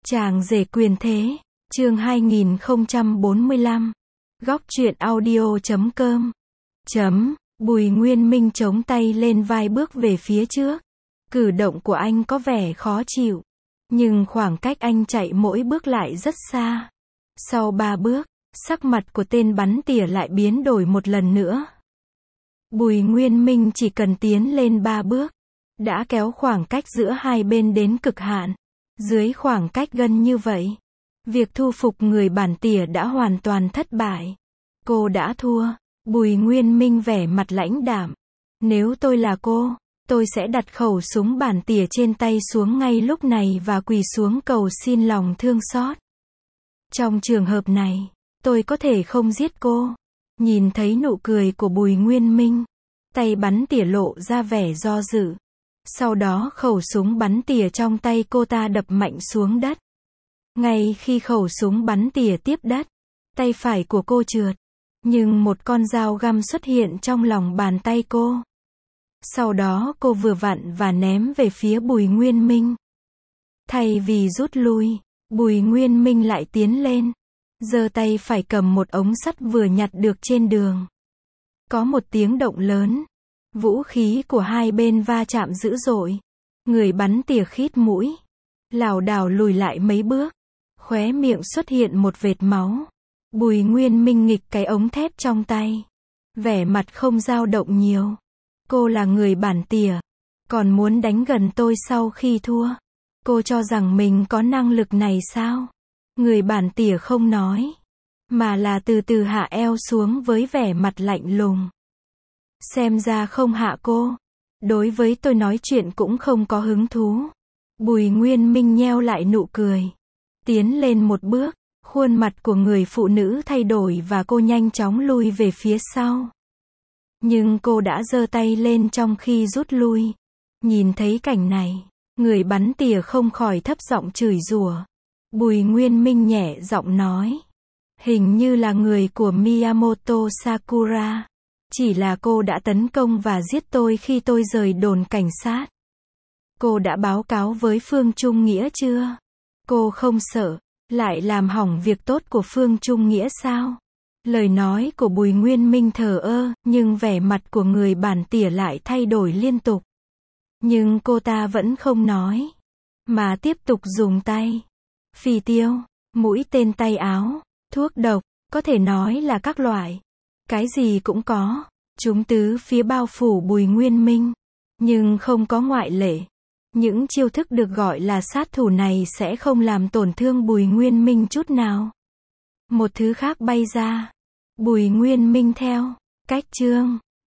Chàng rể quyền thế, chương 2045. Góc truyện audio.com. Bùi Nguyên Minh chống tay lên vai bước về phía trước. Cử động của anh có vẻ khó chịu, nhưng khoảng cách anh chạy mỗi bước lại rất xa. Sau 3 bước, sắc mặt của tên bắn tỉa lại biến đổi một lần nữa. Bùi Nguyên Minh chỉ cần tiến lên 3 bước, đã kéo khoảng cách giữa hai bên đến cực hạn. Dưới khoảng cách gần như vậy, việc thu phục người bản tỉa đã hoàn toàn thất bại. Cô đã thua. Bùi Nguyên Minh vẻ mặt lãnh đạm. Nếu tôi là cô, tôi sẽ đặt khẩu súng bản tỉa trên tay xuống ngay lúc này và quỳ xuống cầu xin lòng thương xót. Trong trường hợp này, tôi có thể không giết cô. Nhìn thấy nụ cười của Bùi Nguyên Minh, tay bắn tỉa lộ ra vẻ do dự. Sau đó khẩu súng bắn tỉa trong tay cô ta đập mạnh xuống đất. Ngay khi khẩu súng bắn tỉa tiếp đất, tay phải của cô trượt, nhưng một con dao găm xuất hiện trong lòng bàn tay cô. Sau đó cô vừa vặn và ném về phía Bùi Nguyên Minh. Thay vì rút lui, Bùi Nguyên Minh lại tiến lên, giơ tay phải cầm một ống sắt vừa nhặt được trên đường. Có một tiếng động lớn, vũ khí của hai bên va chạm dữ dội. Người bắn tỉa khít mũi, lảo đảo lùi lại mấy bước, khóe miệng xuất hiện một vệt máu. Bùi Nguyên Minh nghịch cái ống thép trong tay, vẻ mặt không dao động nhiều. Cô là người bản tỉa, còn muốn đánh gần tôi sau khi thua. Cô cho rằng mình có năng lực này sao? Người bản tỉa không nói, mà là từ từ hạ eo xuống với vẻ mặt lạnh lùng. Xem ra không hạ cô. Đối với tôi nói chuyện cũng không có hứng thú. Bùi Nguyên Minh nheo lại nụ cười, tiến lên một bước. Khuôn mặt của người phụ nữ thay đổi và cô nhanh chóng lui về phía sau. Nhưng cô đã giơ tay lên trong khi rút lui. Nhìn thấy cảnh này, người bắn tỉa không khỏi thấp giọng chửi rủa. Bùi Nguyên Minh nhẹ giọng nói, hình như là người của Miyamoto Sakura. Chỉ là cô đã tấn công và giết tôi khi tôi rời đồn cảnh sát. Cô đã báo cáo với Phương Trung Nghĩa chưa? Cô không sợ lại làm hỏng việc tốt của Phương Trung Nghĩa sao? Lời nói của Bùi Nguyên Minh thờ ơ, nhưng vẻ mặt của người bản tỉa lại thay đổi liên tục. Nhưng cô ta vẫn không nói, mà tiếp tục dùng tay. Phi tiêu, mũi tên tay áo, thuốc độc, có thể nói là các loại. Cái gì cũng có. Chúng tứ phía bao phủ Bùi Nguyên Minh. Nhưng không có ngoại lệ. Những chiêu thức được gọi là sát thủ này sẽ không làm tổn thương Bùi Nguyên Minh chút nào. Một thứ khác bay ra. Bùi Nguyên Minh theo cách chương